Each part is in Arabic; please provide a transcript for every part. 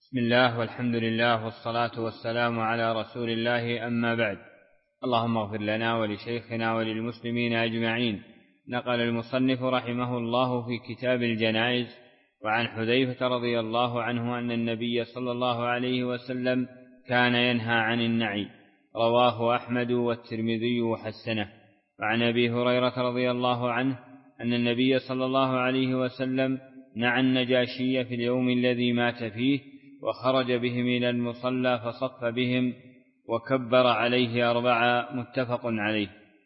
بسم الله والحمد لله والصلاة والسلام على رسول الله، أما بعد. اللهم اغفر لنا ولشيخنا وللمسلمين أجمعين. نقل المصنف رحمه الله في كتاب الجنائز وعن حذيفة رضي الله عنه أن النبي صلى الله عليه وسلم كان ينهى عن النعي، رواه أحمد والترمذي وحسنه. وعن أبي هريرة رضي الله عنه أن النبي صلى الله عليه وسلم نعى النجاشي في اليوم الذي مات فيه، وخرج بهم إلى المصلى فصف بهم وكبر عليه 4، متفق عليه.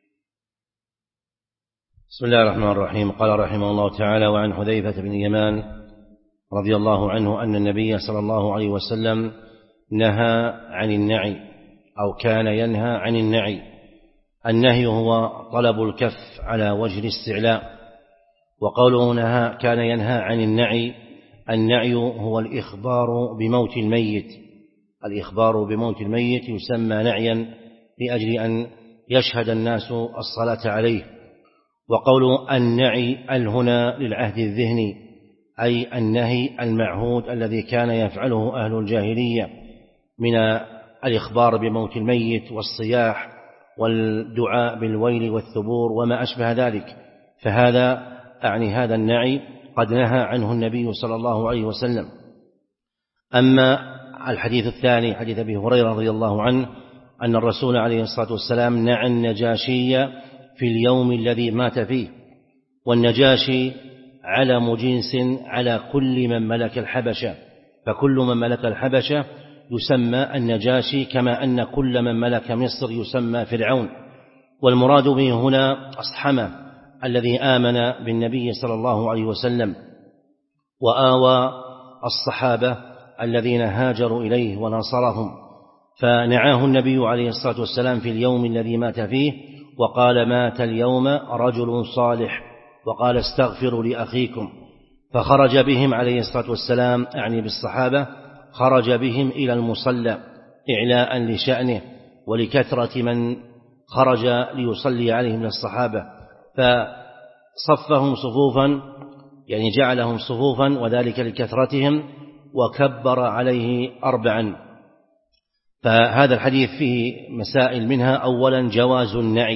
بسم الله الرحمن الرحيم. قال رحمه الله تعالى: وعن حذيفة بن اليمان رضي الله عنه أن النبي صلى الله عليه وسلم نهى عن النعي، أو كان ينهى عن النعي. النهي هو طلب الكف على وجه الاستعلاء، وقوله نهى كان ينهى عن النعي. النعي هو الإخبار بموت الميت. الإخبار بموت الميت يسمى نعيا لأجل أن يشهد الناس الصلاة عليه. وقوله النعي هنا للعهد الذهني، أي النهي المعهود الذي كان يفعله أهل الجاهلية من الإخبار بموت الميت والصياح والدعاء بالويل والثبور وما أشبه ذلك. فهذا هذا النعي قد نهى عنه النبي صلى الله عليه وسلم. أما الحديث الثاني حديث أبي هريرة رضي الله عنه أن الرسول عليه الصلاة والسلام نعى النجاشي في اليوم الذي مات فيه. والنجاشي علم جنس على كل من ملك الحبشة، فكل من ملك الحبشة يسمى النجاشي، كما أن كل من ملك مصر يسمى فرعون. والمراد به هنا أصحمة الذي آمن بالنبي صلى الله عليه وسلم وآوى الصحابة الذين هاجروا إليه وناصرهم، فنعاه النبي عليه الصلاة والسلام في اليوم الذي مات فيه، وقال: مات اليوم رجل صالح، وقال: استغفروا لأخيكم. فخرج بهم عليه الصلاة والسلام، بالصحابة، خرج بهم إلى المصلى إعلاء لشأنه ولكثرة من خرج ليصلي عليهم من الصحابة، فصفهم صفوفا، جعلهم صفوفا، وذلك لكثرتهم، وكبر عليه 4. فهذا الحديث فيه مسائل، منها أولا جواز النعي.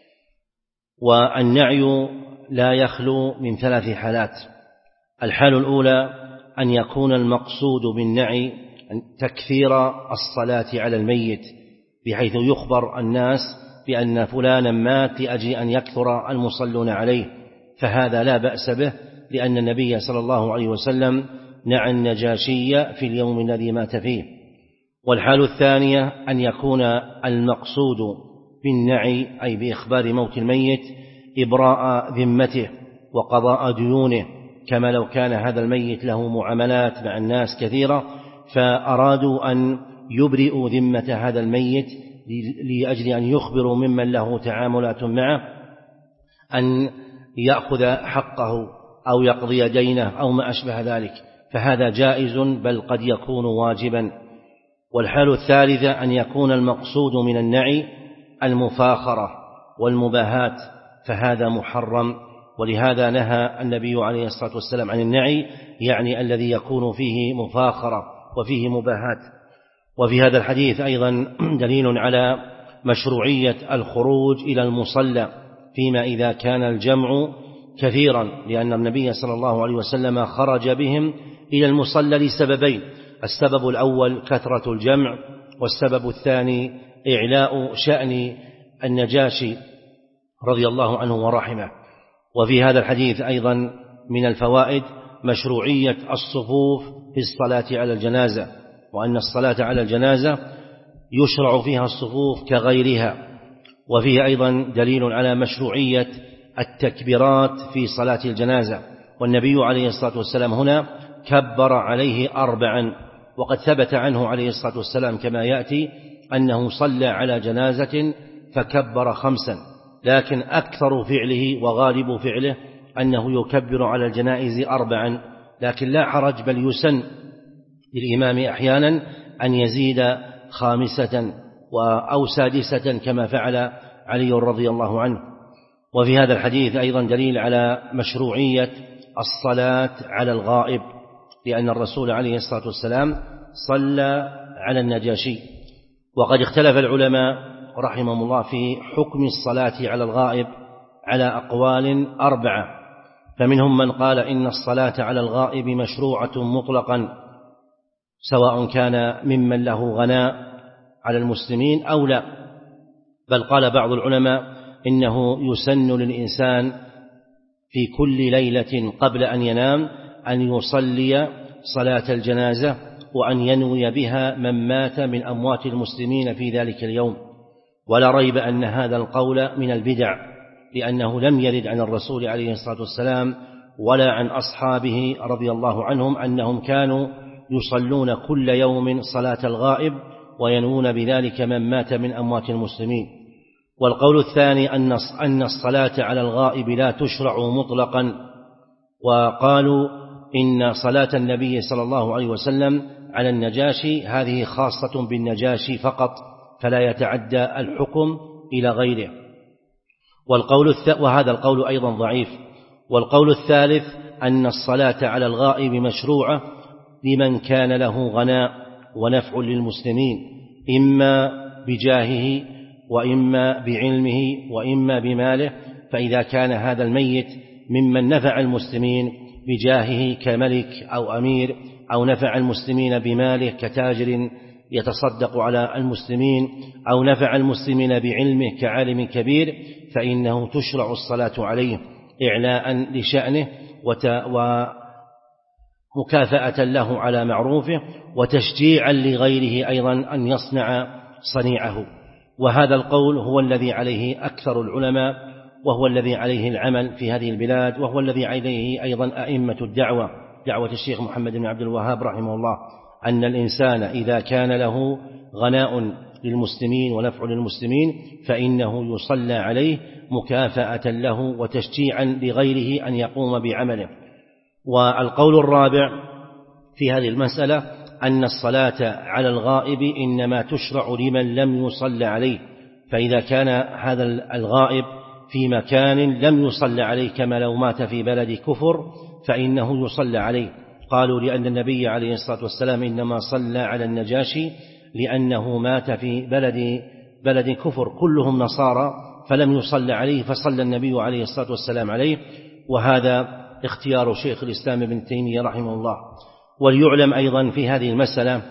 والنعي لا يخلو من 3 حالات. الحال الأولى أن يكون المقصود بالنعي تكثير الصلاة على الميت، بحيث يخبر الناس بأن فلانا مات لأجل أن يكثر المصلون عليه، فهذا لا بأس به، لأن النبي صلى الله عليه وسلم نعى النجاشي في اليوم الذي مات فيه. والحال الثانية أن يكون المقصود بالنعي، أي بإخبار موت الميت، إبراء ذمته وقضاء ديونه، كما لو كان هذا الميت له معاملات مع الناس كثيرة، فأرادوا أن يبرئوا ذمة هذا الميت لأجل أن يخبروا ممن له تعاملات معه أن يأخذ حقه أو يقضي دينه أو ما أشبه ذلك، فهذا جائز، بل قد يكون واجبا. والحال الثالثة أن يكون المقصود من النعي المفاخرة والمباهات، فهذا محرم، ولهذا نهى النبي عليه الصلاة والسلام عن النعي، الذي يكون فيه مفاخرة وفيه مباهات. وفي هذا الحديث أيضا دليل على مشروعية الخروج إلى المصلى فيما إذا كان الجمع كثيرا، لأن النبي صلى الله عليه وسلم خرج بهم إلى المصلى لسببين: السبب الأول كثرة الجمع، والسبب الثاني إعلاء شأن النجاشي رضي الله عنه ورحمه. وفي هذا الحديث أيضا من الفوائد مشروعية الصفوف في الصلاة على الجنازة، وأن الصلاة على الجنازة يشرع فيها الصفوف كغيرها. وفيه أيضا دليل على مشروعية التكبيرات في صلاة الجنازة، والنبي عليه الصلاة والسلام هنا كبر عليه 4. وقد ثبت عنه عليه الصلاة والسلام كما يأتي أنه صلى على جنازة فكبر 5، لكن أكثر فعله وغالب فعله أنه يكبر على الجنائز 4، لكن لا حرج، بل يسن للإمام أحيانا أن يزيد 5 أو 6 كما فعل علي رضي الله عنه. وفي هذا الحديث أيضا دليل على مشروعية الصلاة على الغائب، لأن الرسول عليه الصلاة والسلام صلى على النجاشي. وقد اختلف العلماء رحمهم الله في حكم الصلاة على الغائب على أقوال 4، فمنهم من قال إن الصلاة على الغائب مشروعة مطلقا سواء كان ممن له غناء على المسلمين أو لا، بل قال بعض العلماء إنه يسن للإنسان في كل ليلة قبل أن ينام أن يصلي صلاة الجنازة وأن ينوي بها من مات من أموات المسلمين في ذلك اليوم. ولا ريب أن هذا القول من البدع، لأنه لم يرد عن الرسول عليه الصلاة والسلام ولا عن أصحابه رضي الله عنهم أنهم كانوا يصلون كل يوم صلاة الغائب وينوون بذلك من مات من أموات المسلمين. والقول الثاني أن الصلاة على الغائب لا تشرع مطلقا، وقالوا إن صلاة النبي صلى الله عليه وسلم على النجاشي هذه خاصة بالنجاشي فقط، فلا يتعدى الحكم إلى غيره. وهذا القول أيضا ضعيف. والقول الثالث أن الصلاة على الغائب مشروعة لمن كان له غناء ونفع للمسلمين، إما بجاهه وإما بعلمه وإما بماله، فإذا كان هذا الميت ممن نفع المسلمين بجاهه كملك أو أمير، أو نفع المسلمين بماله كتاجر يتصدق على المسلمين، أو نفع المسلمين بعلمه كعالم كبير، فإنه تشرع الصلاة عليه إعلاء لشأنه ومكافأة له على معروفه، وتشجيعا لغيره أيضا أن يصنع صنيعه. وهذا القول هو الذي عليه أكثر العلماء، وهو الذي عليه العمل في هذه البلاد، وهو الذي عليه أيضا أئمة دعوة الشيخ محمد بن عبد الوهاب رحمه الله، أن الإنسان إذا كان له غناء للمسلمين ونفع للمسلمين فإنه يصلى عليه مكافأة له وتشجيعا لغيره أن يقوم بعمله. والقول الرابع في هذه المسألة أن الصلاة على الغائب إنما تشرع لمن لم يصلى عليه، فإذا كان هذا الغائب في مكان لم يصلى عليه كما لو مات في بلد كفر فإنه يصلى عليه. قالوا لأن النبي عليه الصلاة والسلام إنما صلى على النجاشي لأنه مات في بلد كفر كلهم نصارى فلم يصلى عليه، فصلى النبي عليه الصلاة والسلام عليه. وهذا اختيار شيخ الإسلام ابن تيمية رحمه الله. وليعلم أيضا في هذه المسألة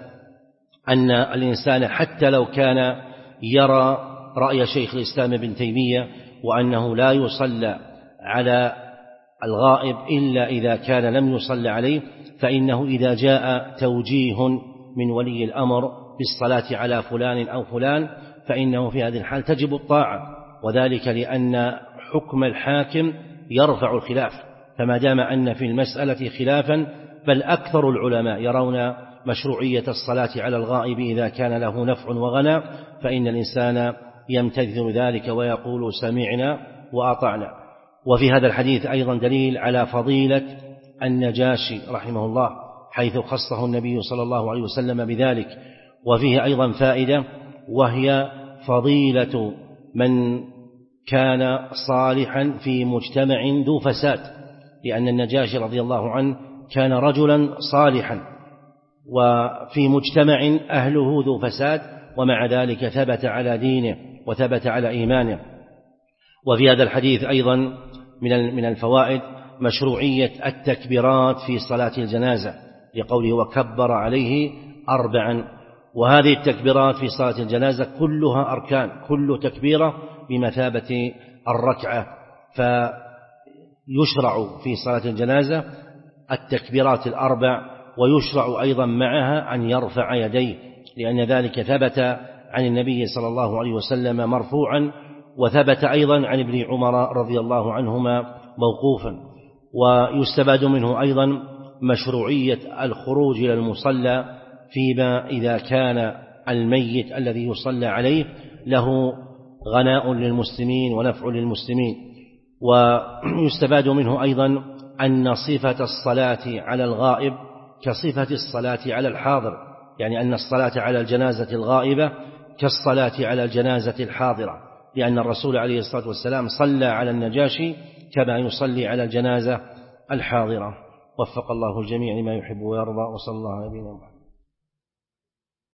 أن الإنسان حتى لو كان يرى رأي شيخ الإسلام ابن تيمية وأنه لا يصلى على الغائب إلا إذا كان لم يصلى عليه، فإنه إذا جاء توجيه من ولي الأمر بالصلاة على فلان أو فلان فإنه في هذه الحال تجب الطاعة، وذلك لأن حكم الحاكم يرفع الخلاف. فما دام أن في المسألة خلافا، بل أكثر العلماء يرون مشروعية الصلاة على الغائب إذا كان له نفع وغنى، فإن الإنسان يمتثل ذلك ويقول سمعنا وأطعنا. وفي هذا الحديث أيضا دليل على فضيلة النجاشي رحمه الله، حيث خصه النبي صلى الله عليه وسلم بذلك. وفيه أيضا فائدة، وهي فضيلة من كان صالحا في مجتمع ذو فساد، لأن النجاشي رضي الله عنه كان رجلا صالحا وفي مجتمع أهله ذو فساد، ومع ذلك ثبت على دينه وثبت على إيمانه. وفي هذا الحديث أيضا من الفوائد مشروعية التكبيرات في صلاة الجنازة، لقوله وكبر عليه 4. وهذه التكبيرات في صلاة الجنازة كلها أركان، كل تكبيرة بمثابة الركعة، فيشرع في صلاة الجنازة التكبيرات 4، ويشرع أيضا معها أن يرفع يديه، لأن ذلك ثبت عن النبي صلى الله عليه وسلم مرفوعا، وثبت أيضا عن ابن عمر رضي الله عنهما موقوفا. ويستفاد منه أيضا مشروعية الخروج إلى المصلى فيما إذا كان الميت الذي يصلى عليه له غناء للمسلمين ونفع للمسلمين. ويستفاد منه أيضا أن صفة الصلاة على الغائب كصفة الصلاة على الحاضر، يعني أن الصلاة على الجنازة الغائبة كالصلاة على الجنازة الحاضرة، لأن الرسول عليه الصلاة والسلام صلى على النجاشي كما يصلي على الجنازة الحاضرة. وفق الله الجميع لما يحب ويرضى، وصلى الله على نبينا محمد.